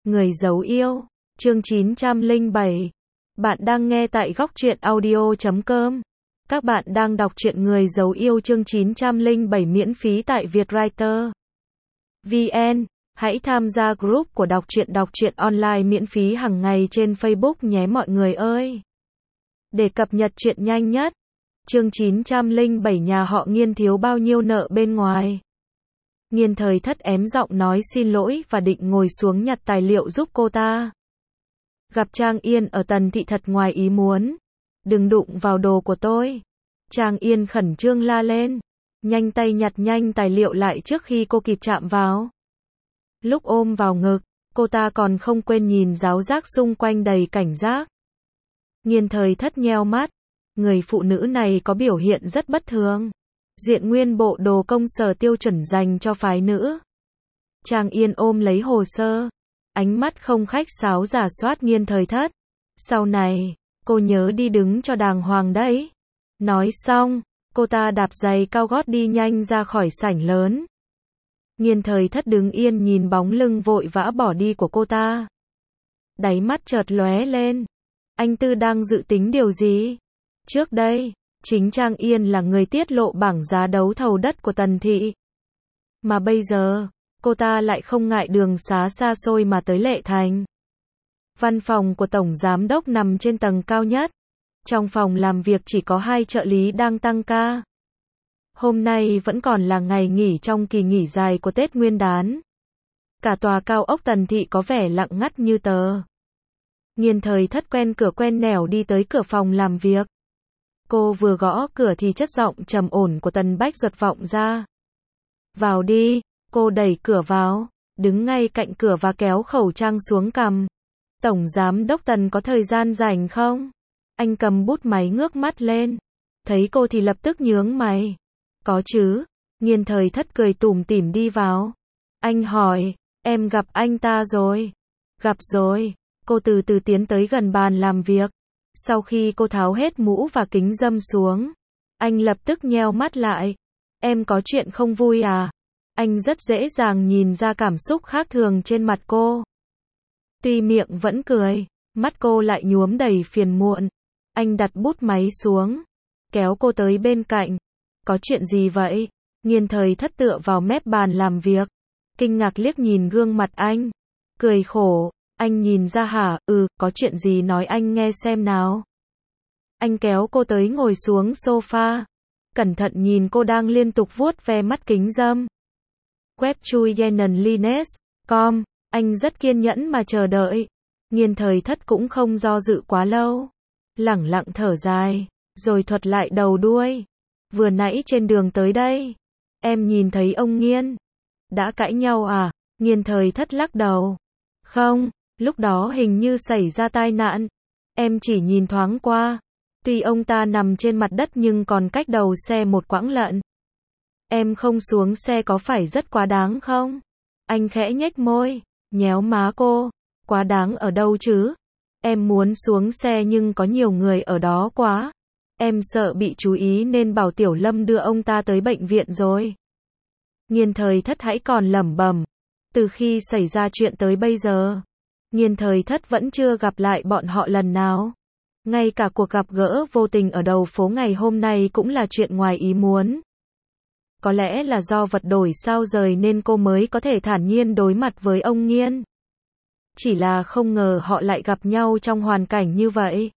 Người giấu yêu, chương 907. Bạn đang nghe tại góc truyện audio.com. Các bạn đang đọc truyện Người giấu yêu chương 907 miễn phí tại Vietwriter VN. Hãy tham gia group của đọc truyện online miễn phí hàng ngày trên Facebook nhé mọi người ơi. Để cập nhật truyện nhanh nhất. Chương 907 nhà họ Nghiên thiếu bao nhiêu nợ bên ngoài. Nghiên Thời Thất ém giọng nói xin lỗi và định ngồi xuống nhặt tài liệu giúp cô ta. Gặp Trang Yên ở Tần Thị thật ngoài ý muốn. Đừng đụng vào đồ của tôi. Trang Yên khẩn trương la lên. Nhanh tay nhặt nhanh tài liệu lại trước khi cô kịp chạm vào. Lúc ôm vào ngực, cô ta còn không quên nhìn giáo giác xung quanh đầy cảnh giác. Nghiên Thời Thất nheo mắt. Người phụ nữ này có biểu hiện rất bất thường. Diện nguyên bộ đồ công sở tiêu chuẩn dành cho phái nữ. Trang Yên ôm lấy hồ sơ. Ánh mắt không khách sáo rà soát Nghiên Thời Thất. Sau này, cô nhớ đi đứng cho đàng hoàng đấy. Nói xong, cô ta đạp giày cao gót đi nhanh ra khỏi sảnh lớn. Nghiên Thời Thất đứng yên nhìn bóng lưng vội vã bỏ đi của cô ta. Đáy mắt chợt lóe lên. Anh Tư đang dự tính điều gì? Trước đây, chính Trang Yên là người tiết lộ bảng giá đấu thầu đất của Tần Thị. Mà bây giờ, cô ta lại không ngại đường xá xa xôi mà tới Lệ Thành. Văn phòng của Tổng Giám Đốc nằm trên tầng cao nhất. Trong phòng làm việc chỉ có 2 trợ lý đang tăng ca. Hôm nay vẫn còn là ngày nghỉ trong kỳ nghỉ dài của Tết Nguyên đán. Cả tòa cao ốc Tần Thị có vẻ lặng ngắt như tờ. Nghiên Thời Thất quen cửa quen nẻo đi tới cửa phòng làm việc. Cô vừa gõ cửa thì chất giọng trầm ổn của Tần Bách Duật vọng ra. Vào đi, cô đẩy cửa vào, đứng ngay cạnh cửa và kéo khẩu trang xuống cằm. Tổng Giám Đốc Tần có thời gian rảnh không? Anh cầm bút máy ngước mắt lên. Thấy cô thì lập tức nhướng mày. Có chứ. Nghiên Thời Thất cười tủm tỉm đi vào. Anh hỏi, em gặp anh ta rồi? Gặp rồi. Cô từ từ tiến tới gần bàn làm việc. Sau khi cô tháo hết mũ và kính râm xuống, anh lập tức nheo mắt lại. Em có chuyện không vui à? Anh rất dễ dàng nhìn ra cảm xúc khác thường trên mặt cô. Tuy miệng vẫn cười, mắt cô lại nhuốm đầy phiền muộn. Anh đặt bút máy xuống, kéo cô tới bên cạnh. Có chuyện gì vậy? Nghiên Thời Thất tựa vào mép bàn làm việc, kinh ngạc liếc nhìn gương mặt anh, cười khổ. Anh nhìn ra hả? Có chuyện gì nói anh nghe xem nào. Anh kéo cô tới ngồi xuống sofa, cẩn thận nhìn cô đang liên tục vuốt ve mắt kính râm. Web chui Yenan Lines.com, anh rất kiên nhẫn mà chờ đợi. Nghiên Thời Thất cũng không do dự quá lâu. Lẳng lặng thở dài, rồi thuật lại đầu đuôi. Vừa nãy trên đường tới đây, em nhìn thấy ông Nghiên. Đã cãi nhau à? Nghiên Thời Thất lắc đầu. Không. Lúc đó hình như xảy ra tai nạn. Em chỉ nhìn thoáng qua. Tuy ông ta nằm trên mặt đất nhưng còn cách đầu xe một quãng lận. Em không xuống xe có phải rất quá đáng không? Anh khẽ nhếch môi, nhéo má cô. Quá đáng ở đâu chứ? Em muốn xuống xe nhưng có nhiều người ở đó quá. Em sợ bị chú ý nên bảo Tiểu Lâm đưa ông ta tới bệnh viện rồi. Nghiên Thời Thất hãy còn lẩm bẩm. Từ khi xảy ra chuyện tới bây giờ, Nghiên Thời Thất vẫn chưa gặp lại bọn họ lần nào. Ngay cả cuộc gặp gỡ vô tình ở đầu phố ngày hôm nay cũng là chuyện ngoài ý muốn. Có lẽ là do vật đổi sao rời nên cô mới có thể thản nhiên đối mặt với ông Nghiên. Chỉ là không ngờ họ lại gặp nhau trong hoàn cảnh như vậy.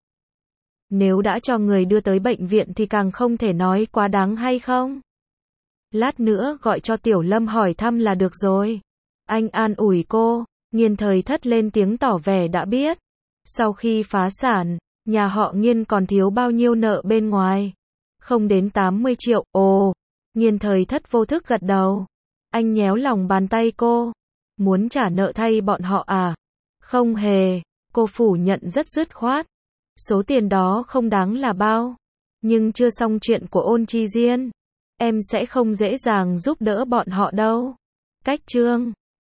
Nếu đã cho người đưa tới bệnh viện thì càng không thể nói quá đáng hay không? Lát nữa gọi cho Tiểu Lâm hỏi thăm là được rồi. Anh an ủi cô. Nghiên Thời Thất lên tiếng tỏ vẻ đã biết. Sau khi phá sản, nhà họ Nghiên còn thiếu bao nhiêu nợ bên ngoài? Không đến 80 triệu. Ồ, Nghiên Thời Thất vô thức gật đầu. Anh nhéo lòng bàn tay cô. Muốn trả nợ thay bọn họ à? Không hề. Cô phủ nhận rất dứt khoát. Số tiền đó không đáng là bao. Nhưng chưa xong chuyện của Ôn Chi Diên. Em sẽ không dễ dàng giúp đỡ bọn họ đâu. Cách chương